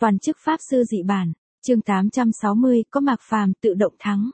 Toàn chức Pháp Sư dị bản, chương 860, có Mạc Phàm tự động thắng.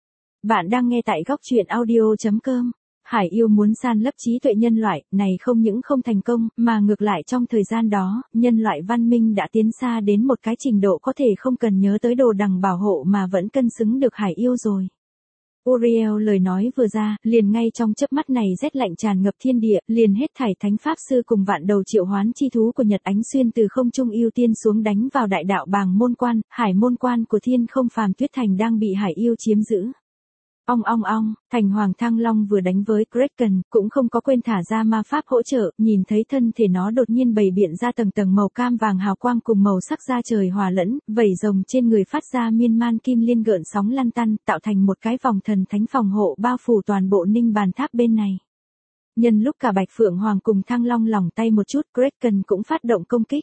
Bạn đang nghe tại góc truyện audio.com. Hải yêu muốn san lấp trí tuệ nhân loại, này không những không thành công, mà ngược lại trong thời gian đó, nhân loại văn minh đã tiến xa đến một cái trình độ có thể không cần nhớ tới đồ đằng bảo hộ mà vẫn cân xứng được hải yêu rồi. Uriel lời nói vừa ra, liền ngay trong chớp mắt này rét lạnh tràn ngập thiên địa, liền hết thảy thánh pháp sư cùng vạn đầu triệu hoán chi thú của Nhật Ánh xuyên từ không trung ưu tiên xuống đánh vào đại đạo bàng môn quan, hải môn quan của thiên không phàm tuyết thành đang bị hải yêu chiếm giữ. Ong ong ong, thành hoàng thăng long vừa đánh với Kraken, cũng không có quên thả ra ma pháp hỗ trợ, nhìn thấy thân thể nó đột nhiên bày biện ra tầng tầng màu cam vàng hào quang cùng màu sắc da trời hòa lẫn, vảy rồng trên người phát ra miên man kim liên gợn sóng lăn tăn, tạo thành một cái vòng thần thánh phòng hộ bao phủ toàn bộ Ninh Bàn Tháp bên này. Nhân lúc cả Bạch Phượng Hoàng cùng Thăng Long lỏng tay một chút, Kraken cũng phát động công kích.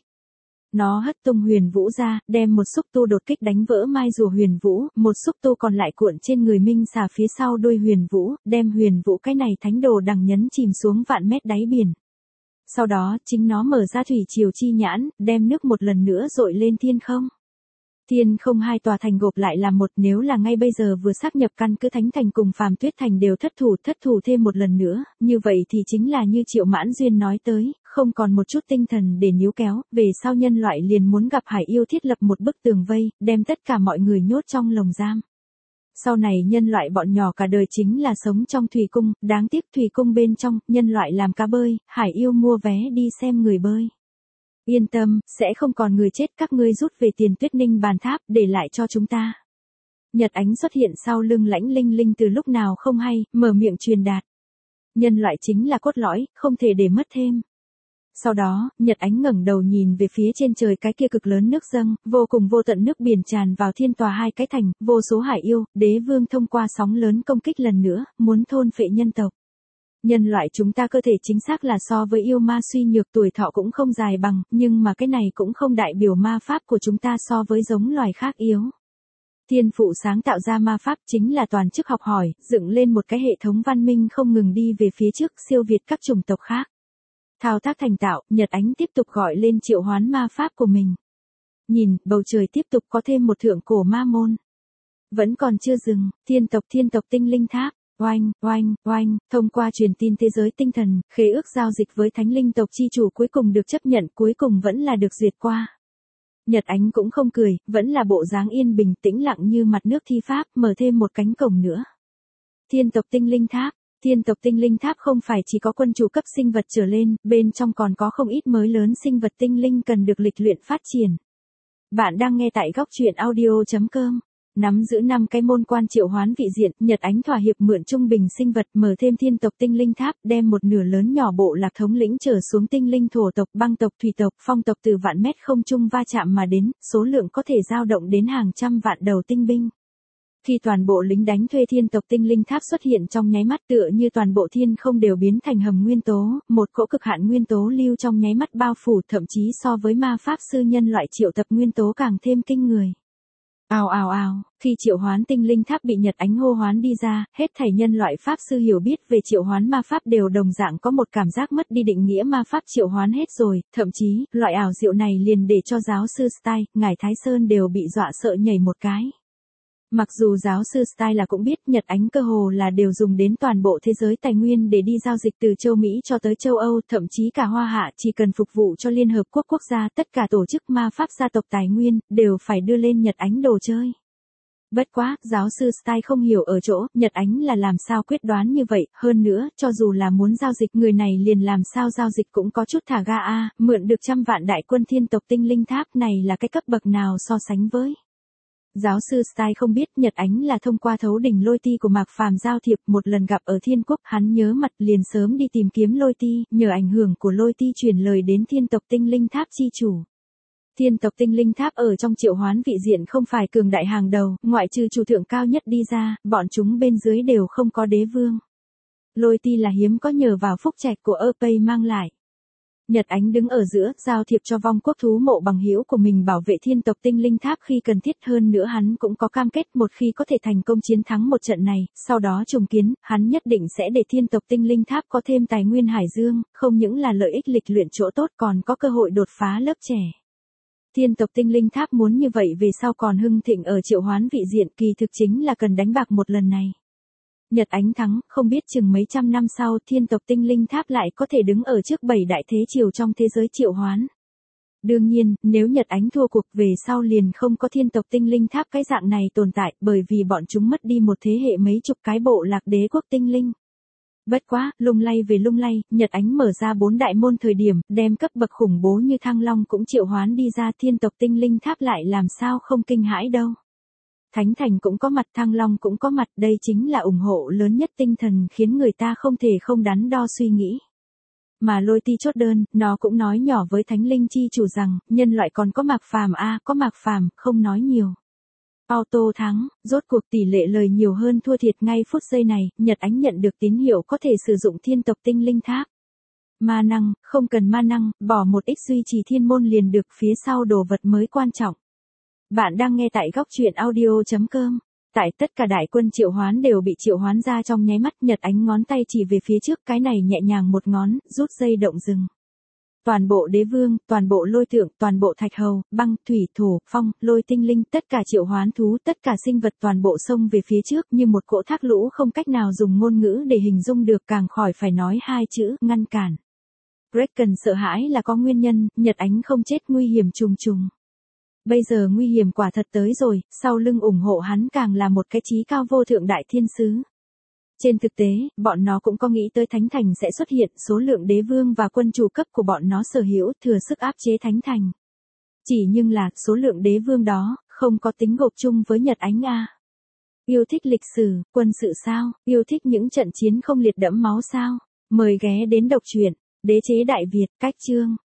Nó hất tung huyền vũ ra, đem một xúc tu đột kích đánh vỡ mai rùa huyền vũ, một xúc tu còn lại cuộn trên người Minh xà phía sau đuôi huyền vũ, đem huyền vũ cái này thánh đồ đằng nhấn chìm xuống vạn mét đáy biển. Sau đó, chính nó mở ra thủy triều chi nhãn, đem nước một lần nữa dội lên thiên không. Thiên không hai tòa thành gộp lại là một, nếu là ngay bây giờ vừa sáp nhập căn cứ Thánh Thành cùng Phàm Tuyết Thành đều thất thủ thêm một lần nữa, như vậy thì chính là như Triệu Mãn Duyên nói tới, không còn một chút tinh thần để níu kéo, về sau nhân loại liền muốn gặp hải yêu thiết lập một bức tường vây, đem tất cả mọi người nhốt trong lồng giam. Sau này nhân loại bọn nhỏ cả đời chính là sống trong thủy cung, đáng tiếc thủy cung bên trong, nhân loại làm cá bơi, hải yêu mua vé đi xem người bơi. Yên tâm, sẽ không còn người chết, các ngươi rút về tiền Tuyết Ninh Bàn Tháp, để lại cho chúng ta. Nhật Ánh xuất hiện sau lưng Lãnh Linh Linh từ lúc nào không hay, mở miệng truyền đạt. Nhân loại chính là cốt lõi, không thể để mất thêm. Sau đó, Nhật Ánh ngẩng đầu nhìn về phía trên trời cái kia cực lớn nước dâng, vô cùng vô tận nước biển tràn vào thiên tòa hai cái thành, vô số hải yêu, đế vương thông qua sóng lớn công kích lần nữa, muốn thôn phệ nhân tộc. Nhân loại chúng ta cơ thể chính xác là so với yêu ma suy nhược, tuổi thọ cũng không dài bằng, nhưng mà cái này cũng không đại biểu ma pháp của chúng ta so với giống loài khác yếu. Thiên phụ sáng tạo ra ma pháp chính là toàn chức học hỏi, dựng lên một cái hệ thống văn minh không ngừng đi về phía trước, siêu việt các chủng tộc khác. Thao tác thành tạo, Nhật Ánh tiếp tục gọi lên triệu hoán ma pháp của mình. Nhìn, bầu trời tiếp tục có thêm một thượng cổ ma môn. Vẫn còn chưa dừng, thiên tộc tinh linh tháp. Oanh, thông qua truyền tin thế giới tinh thần, khế ước giao dịch với thánh linh tộc chi chủ cuối cùng được chấp nhận, cuối cùng vẫn là được duyệt qua. Nhật Ánh cũng không cười, vẫn là bộ dáng yên bình tĩnh lặng như mặt nước thi pháp, mở thêm một cánh cổng nữa. Thiên tộc tinh linh tháp không phải chỉ có quân chủ cấp sinh vật trở lên, bên trong còn có không ít mới lớn sinh vật tinh linh cần được lịch luyện phát triển. Bạn đang nghe tại góc truyện audio.com. Nắm giữ 5 cái môn quan triệu hoán vị diện, Nhật Ánh thỏa hiệp mượn trung bình sinh vật, mở thêm thiên tộc tinh linh tháp, đem một nửa lớn nhỏ bộ lạc thống lĩnh trở xuống tinh linh thổ tộc, băng tộc, thủy tộc, phong tộc từ vạn mét không trung va chạm mà đến, số lượng có thể dao động đến hàng trăm vạn đầu tinh binh. Khi toàn bộ lính đánh thuê thiên tộc tinh linh tháp xuất hiện trong nháy mắt, tựa như toàn bộ thiên không đều biến thành hầm nguyên tố, một cỗ cực hạn nguyên tố lưu trong nháy mắt bao phủ, thậm chí so với ma pháp sư nhân loại triệu tập nguyên tố càng thêm kinh người. Ào, khi triệu hoán tinh linh tháp bị Nhật Ánh hô hoán đi ra, hết thảy nhân loại pháp sư hiểu biết về triệu hoán ma pháp đều đồng dạng có một cảm giác mất đi định nghĩa ma pháp triệu hoán hết rồi, thậm chí, loại ảo diệu này liền để cho giáo sư Style, ngài Thái Sơn đều bị dọa sợ nhảy một cái. Mặc dù giáo sư Style là cũng biết Nhật Ánh cơ hồ là đều dùng đến toàn bộ thế giới tài nguyên để đi giao dịch từ châu Mỹ cho tới châu Âu, thậm chí cả Hoa Hạ, chỉ cần phục vụ cho Liên Hợp Quốc quốc gia, tất cả tổ chức ma pháp gia tộc tài nguyên, đều phải đưa lên Nhật Ánh đồ chơi. Bất quá, giáo sư Style không hiểu ở chỗ, Nhật Ánh là làm sao quyết đoán như vậy, hơn nữa, cho dù là muốn giao dịch người này liền làm sao giao dịch cũng có chút thả ga a, mượn được 100 vạn đại quân thiên tộc tinh linh tháp này là cái cấp bậc nào so sánh với. Giáo sư Style không biết Nhật Ánh là thông qua thấu đỉnh lôi ti của Mạc Phàm giao thiệp, một lần gặp ở thiên quốc, hắn nhớ mặt liền sớm đi tìm kiếm lôi ti, nhờ ảnh hưởng của lôi ti truyền lời đến thiên tộc tinh linh tháp chi chủ. Thiên tộc tinh linh tháp ở trong triệu hoán vị diện không phải cường đại hàng đầu, ngoại trừ chủ thượng cao nhất đi ra, bọn chúng bên dưới đều không có đế vương. Lôi ti là hiếm có nhờ vào phúc trạch của Epei mang lại. Nhật Ánh đứng ở giữa, giao thiệp cho vong quốc thú mộ bằng hữu của mình bảo vệ thiên tộc tinh linh tháp khi cần thiết, hơn nữa hắn cũng có cam kết một khi có thể thành công chiến thắng một trận này, sau đó trùng kiến, hắn nhất định sẽ để thiên tộc tinh linh tháp có thêm tài nguyên hải dương, không những là lợi ích lịch luyện chỗ tốt còn có cơ hội đột phá lớp trẻ. Thiên tộc tinh linh tháp muốn như vậy về sau còn hưng thịnh ở triệu hoán vị diện kỳ thực chính là cần đánh bạc một lần này. Nhật Ánh thắng, không biết chừng mấy trăm năm sau thiên tộc tinh linh tháp lại có thể đứng ở trước 7 đại thế triều trong thế giới triệu hoán. Đương nhiên, nếu Nhật Ánh thua cuộc về sau liền không có thiên tộc tinh linh tháp cái dạng này tồn tại bởi vì bọn chúng mất đi một thế hệ mấy chục cái bộ lạc đế quốc tinh linh. Bất quá, lung lay về lung lay, Nhật Ánh mở ra 4 đại môn thời điểm, đem cấp bậc khủng bố như Thăng Long cũng triệu hoán đi ra thiên tộc tinh linh tháp lại làm sao không kinh hãi đâu. Thánh Thành cũng có mặt, Thăng Long cũng có mặt, đây chính là ủng hộ lớn nhất tinh thần khiến người ta không thể không đắn đo suy nghĩ. Mà Lôi Ti chốt đơn, nó cũng nói nhỏ với Thánh Linh chi chủ rằng, nhân loại còn có Mạc Phàm có Mạc Phàm, không nói nhiều. Auto thắng, rốt cuộc tỷ lệ lời nhiều hơn thua thiệt ngay phút giây này, Nhật Ánh nhận được tín hiệu có thể sử dụng thiên tộc tinh linh tháp. Ma năng, không cần ma năng, bỏ một ít duy trì thiên môn liền được phía sau đồ vật mới quan trọng. Bạn đang nghe tại góc truyện audio.com. Tại tất cả đại quân triệu hoán đều bị triệu hoán ra trong nháy mắt, Nhật Ánh ngón tay chỉ về phía trước, cái này nhẹ nhàng một ngón, rút dây động rừng. Toàn bộ đế vương, toàn bộ lôi tượng, toàn bộ thạch hầu, băng, thủy, thổ, phong, lôi tinh linh, tất cả triệu hoán thú, tất cả sinh vật toàn bộ xông về phía trước như một cỗ thác lũ không cách nào dùng ngôn ngữ để hình dung được, càng khỏi phải nói hai chữ, ngăn cản. Bracken sợ hãi là có nguyên nhân, Nhật Ánh không chết nguy hiểm trùng trùng. Bây giờ nguy hiểm quả thật tới rồi, sau lưng ủng hộ hắn càng là một cái chí cao vô thượng đại thiên sứ. Trên thực tế, bọn nó cũng có nghĩ tới Thánh Thành sẽ xuất hiện, số lượng đế vương và quân chủ cấp của bọn nó sở hữu thừa sức áp chế Thánh Thành. Chỉ nhưng là, số lượng đế vương đó, không có tính gộp chung với Nhật Ánh Yêu thích lịch sử, quân sự sao, yêu thích những trận chiến không liệt đẫm máu sao, mời ghé đến đọc truyện, Đế chế Đại Việt, cách chương.